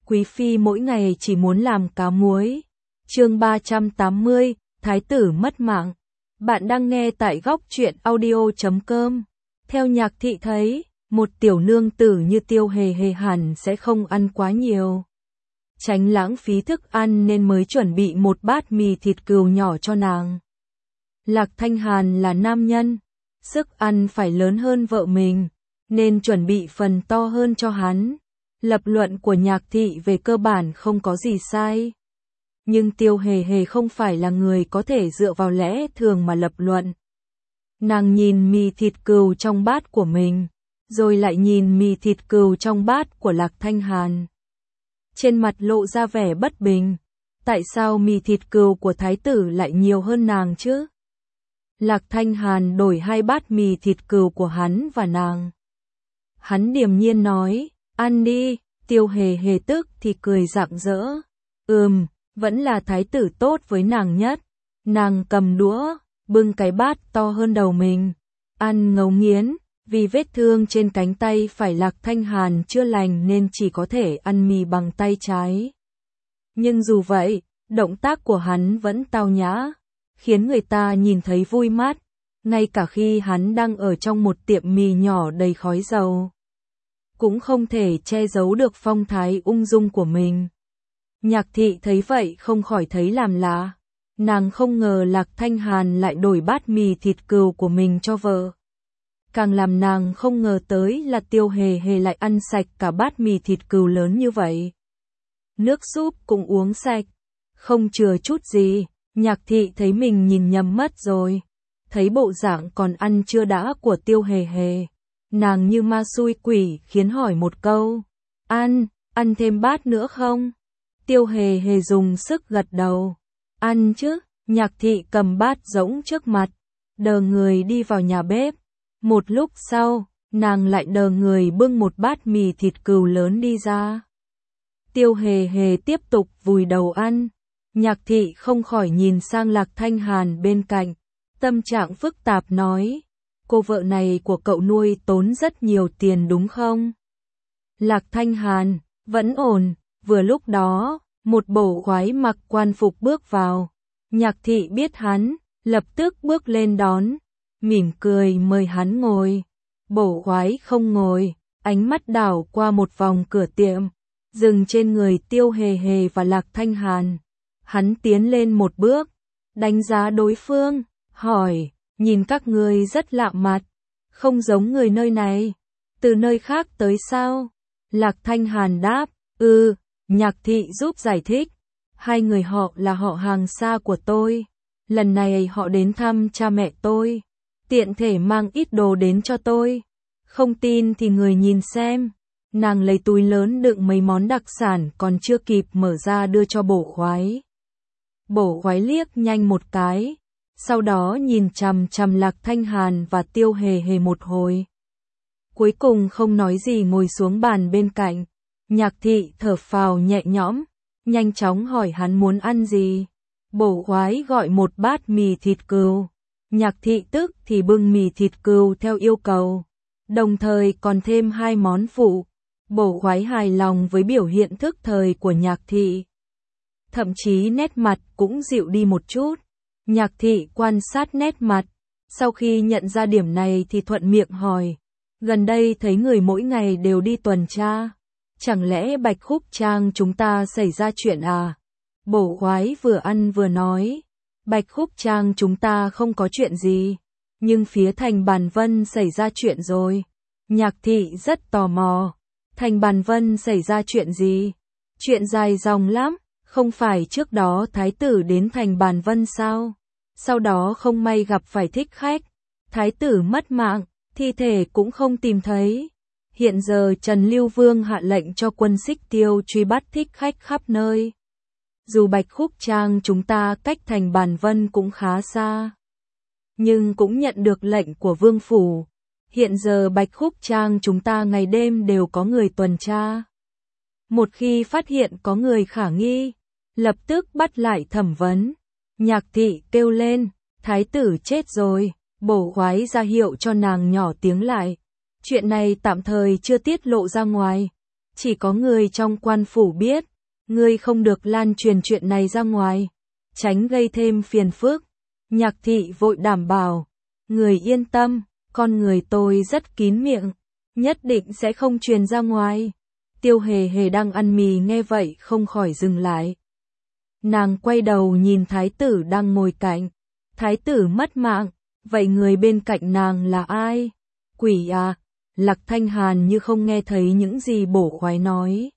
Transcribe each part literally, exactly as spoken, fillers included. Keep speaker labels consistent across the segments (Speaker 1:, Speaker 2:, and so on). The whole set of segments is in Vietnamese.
Speaker 1: Quý phi mỗi ngày chỉ muốn làm cá muối. Chương ba trăm tám mươi, Thái tử mất mạng. Bạn đang nghe tại góc truyện audio chấm com. Theo Nhạc Thị thấy, một tiểu nương tử như Tiêu Hề Hề hẳn sẽ không ăn quá nhiều. Tránh lãng phí thức ăn nên mới chuẩn bị một bát mì thịt cừu nhỏ cho nàng. Lạc Thanh Hàn là nam nhân, sức ăn phải lớn hơn vợ mình, nên chuẩn bị phần to hơn cho hắn. Lập luận của Nhạc Thị về cơ bản không có gì sai. Nhưng Tiêu Hề Hề không phải là người có thể dựa vào lẽ thường mà lập luận. Nàng nhìn mì thịt cừu trong bát của mình, rồi lại nhìn mì thịt cừu trong bát của Lạc Thanh Hàn. Trên mặt lộ ra vẻ bất bình. Tại sao mì thịt cừu của thái tử lại nhiều hơn nàng chứ? Lạc Thanh Hàn đổi hai bát mì thịt cừu của hắn và nàng. Hắn điềm nhiên nói, ăn đi. Tiêu Hề Hề tức thì cười rạng rỡ. Ừm, vẫn là thái tử tốt với nàng nhất. Nàng cầm đũa, bưng cái bát to hơn đầu mình, ăn ngấu nghiến. Vì vết thương trên cánh tay phải Lạc Thanh Hàn chưa lành nên chỉ có thể ăn mì bằng tay trái. Nhưng dù vậy, động tác của hắn vẫn tao nhã, khiến người ta nhìn thấy vui mắt, ngay cả khi hắn đang ở trong một tiệm mì nhỏ đầy khói dầu. Cũng không thể che giấu được phong thái ung dung của mình. Nhạc Thị thấy vậy không khỏi thấy làm lạ. Nàng không ngờ Lạc Thanh Hàn lại đổi bát mì thịt cừu của mình cho vợ. Càng làm nàng không ngờ tới là Tiêu Hề Hề lại ăn sạch cả bát mì thịt cừu lớn như vậy. Nước súp cũng uống sạch, không chừa chút gì. Nhạc Thị thấy mình nhìn nhầm mất rồi. Thấy bộ dạng còn ăn chưa đã của Tiêu Hề Hề, nàng như ma xui quỷ khiến hỏi một câu. Ăn, ăn thêm bát nữa không? Tiêu Hề Hề dùng sức gật đầu. Ăn chứ. Nhạc Thị cầm bát rỗng trước mặt, đờ người đi vào nhà bếp. Một lúc sau, nàng lại đờ người bưng một bát mì thịt cừu lớn đi ra. Tiêu Hề Hề tiếp tục vùi đầu ăn. Nhạc Thị không khỏi nhìn sang Lạc Thanh Hàn bên cạnh, tâm trạng phức tạp nói, cô vợ này của cậu nuôi tốn rất nhiều tiền đúng không? Lạc Thanh Hàn, vẫn ổn. Vừa lúc đó, một bổ khoái mặc quan phục bước vào. Nhạc Thị biết hắn, lập tức bước lên đón, mỉm cười mời hắn ngồi. Bổ khoái không ngồi, ánh mắt đảo qua một vòng cửa tiệm, dừng trên người Tiêu Hề Hề và Lạc Thanh Hàn. Hắn tiến lên một bước, đánh giá đối phương, hỏi, nhìn các ngươi rất lạ mặt, không giống người nơi này, từ nơi khác tới sao? Lạc Thanh Hàn đáp, ừ. Nhạc Thị giúp giải thích, hai người họ là họ hàng xa của tôi, lần này họ đến thăm cha mẹ tôi, tiện thể mang ít đồ đến cho tôi, không tin thì người nhìn xem. Nàng lấy túi lớn đựng mấy món đặc sản còn chưa kịp mở ra đưa cho bổ khoái. Bổ khoái liếc nhanh một cái, sau đó nhìn chằm chằm Lạc Thanh Hàn và Tiêu Hề Hề một hồi. Cuối cùng không nói gì ngồi xuống bàn bên cạnh. Nhạc Thị thở phào nhẹ nhõm, nhanh chóng hỏi hắn muốn ăn gì. Bổ khoái gọi một bát mì thịt cừu. Nhạc Thị tức thì bưng mì thịt cừu theo yêu cầu, đồng thời còn thêm hai món phụ. Bổ khoái hài lòng với biểu hiện thức thời của Nhạc Thị, thậm chí nét mặt cũng dịu đi một chút. Nhạc Thị quan sát nét mặt, sau khi nhận ra điểm này thì thuận miệng hỏi, gần đây thấy người mỗi ngày đều đi tuần tra, chẳng lẽ Bạch Khúc Trang chúng ta xảy ra chuyện à? Bổ khoái vừa ăn vừa nói, Bạch Khúc Trang chúng ta không có chuyện gì, nhưng phía Thành Bàn Vân xảy ra chuyện rồi. Nhạc Thị rất tò mò, Thành Bàn Vân xảy ra chuyện gì? Chuyện dài dòng lắm, không phải trước đó thái tử đến Thành Bàn Vân sao? Sau đó không may gặp phải thích khách, thái tử mất mạng, thi thể cũng không tìm thấy. Hiện giờ Trần Lưu Vương hạ lệnh cho quân Xích Tiêu truy bắt thích khách khắp nơi. Dù Bạch Khúc Trang chúng ta cách Thành Bàn Vân cũng khá xa, nhưng cũng nhận được lệnh của Vương Phủ. Hiện giờ Bạch Khúc Trang chúng ta ngày đêm đều có người tuần tra. Một khi phát hiện có người khả nghi, lập tức bắt lại thẩm vấn. Nhạc Thị kêu lên, thái tử chết rồi. Bổ khoái ra hiệu cho nàng nhỏ tiếng lại. Chuyện này tạm thời chưa tiết lộ ra ngoài. Chỉ có người trong quan phủ biết, ngươi không được lan truyền chuyện này ra ngoài, tránh gây thêm phiền phức. Nhạc thị vội đảm bảo, người yên tâm, con người tôi rất kín miệng, nhất định sẽ không truyền ra ngoài. Tiêu Hề Hề đang ăn mì nghe vậy không khỏi dừng lại. Nàng quay đầu nhìn thái tử đang ngồi cạnh. Thái tử mất mạng, vậy người bên cạnh nàng là ai? Quỷ à? Lạc Thanh Hàn như không nghe thấy những gì Bổ Khoái nói.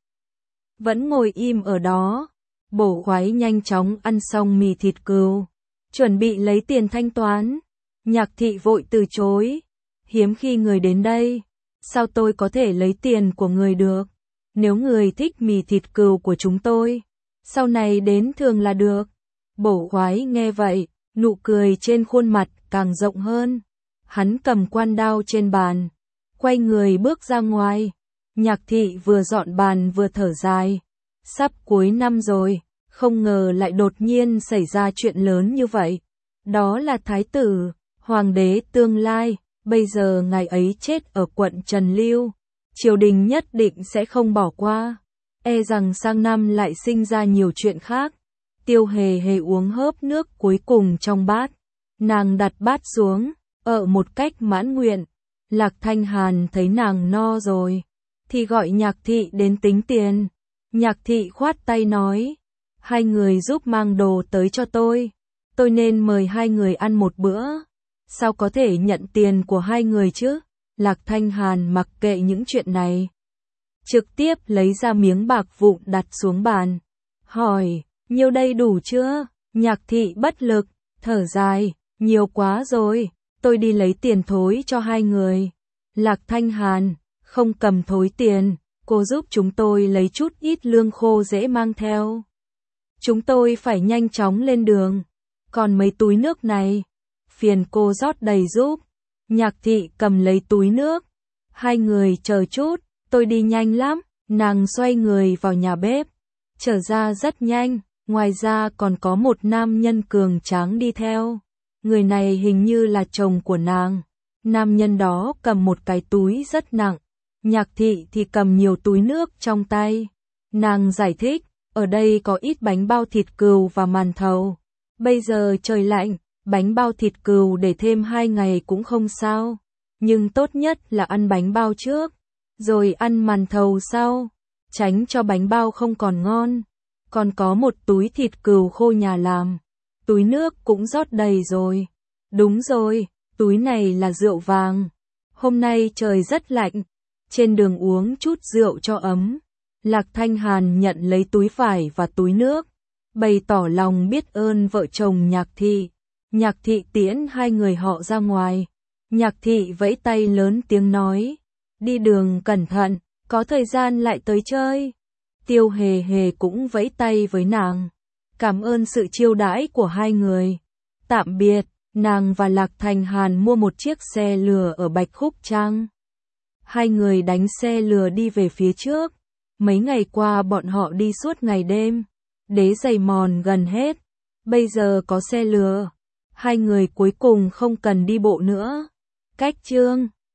Speaker 1: Vẫn ngồi im ở đó. Bổ Khoái nhanh chóng ăn xong mì thịt cừu, chuẩn bị lấy tiền thanh toán. Nhạc thị vội từ chối. Hiếm khi người đến đây, sao tôi có thể lấy tiền của người được? Nếu người thích mì thịt cừu của chúng tôi, sau này đến thường là được. Bổ Khoái nghe vậy, nụ cười trên khuôn mặt càng rộng hơn. Hắn cầm quan đao trên bàn, quay người bước ra ngoài. Nhạc thị vừa dọn bàn vừa thở dài. Sắp cuối năm rồi, không ngờ lại đột nhiên xảy ra chuyện lớn như vậy. Đó là thái tử, hoàng đế tương lai, bây giờ ngài ấy chết ở quận Trần Lưu. Triều đình nhất định sẽ không bỏ qua. E rằng sang năm lại sinh ra nhiều chuyện khác. Tiêu Hề Hề uống hớp nước cuối cùng trong bát. Nàng đặt bát xuống, ở một cách mãn nguyện. Lạc Thanh Hàn thấy nàng no rồi, thì gọi Nhạc thị đến tính tiền. Nhạc thị khoát tay nói, hai người giúp mang đồ tới cho tôi. Tôi nên mời hai người ăn một bữa. Sao có thể nhận tiền của hai người chứ? Lạc Thanh Hàn mặc kệ những chuyện này, trực tiếp lấy ra miếng bạc vụn đặt xuống bàn. Hỏi, nhiêu đây đủ chưa? Nhạc thị bất lực, thở dài, nhiều quá rồi, tôi đi lấy tiền thối cho hai người. Lạc Thanh Hàn, không cầm thối tiền, cô giúp chúng tôi lấy chút ít lương khô dễ mang theo. Chúng tôi phải nhanh chóng lên đường. Còn mấy túi nước này, phiền cô rót đầy giúp. Nhạc thị cầm lấy túi nước. Hai người chờ chút, tôi đi nhanh lắm. Nàng xoay người vào nhà bếp, trở ra rất nhanh. Ngoài ra còn có một nam nhân cường tráng đi theo. Người này hình như là chồng của nàng. Nam nhân đó cầm một cái túi rất nặng. Nhạc thị thì cầm nhiều túi nước trong tay. Nàng giải thích, ở đây có ít bánh bao thịt cừu và màn thầu. Bây giờ trời lạnh, bánh bao thịt cừu để thêm hai ngày cũng không sao. Nhưng tốt nhất là ăn bánh bao trước, rồi ăn màn thầu sau, tránh cho bánh bao không còn ngon. Còn có một túi thịt cừu khô nhà làm. Túi nước cũng rót đầy rồi. Đúng rồi, túi này là rượu vàng. Hôm nay trời rất lạnh, trên đường uống chút rượu cho ấm. Lạc Thanh Hàn nhận lấy túi vải và túi nước, bày tỏ lòng biết ơn vợ chồng Nhạc thị. Nhạc thị tiễn hai người họ ra ngoài. Nhạc thị vẫy tay lớn tiếng nói, đi đường cẩn thận, có thời gian lại tới chơi. Tiêu Hề Hề cũng vẫy tay với nàng, cảm ơn sự chiêu đãi của hai người. Tạm biệt, nàng và Lạc Thanh Hàn mua một chiếc xe lừa ở Bạch Khúc Trang. Hai người đánh xe lừa đi về phía trước. Mấy ngày qua bọn họ đi suốt ngày đêm, đế giày mòn gần hết. Bây giờ có xe lừa, hai người cuối cùng không cần đi bộ nữa. Cách chương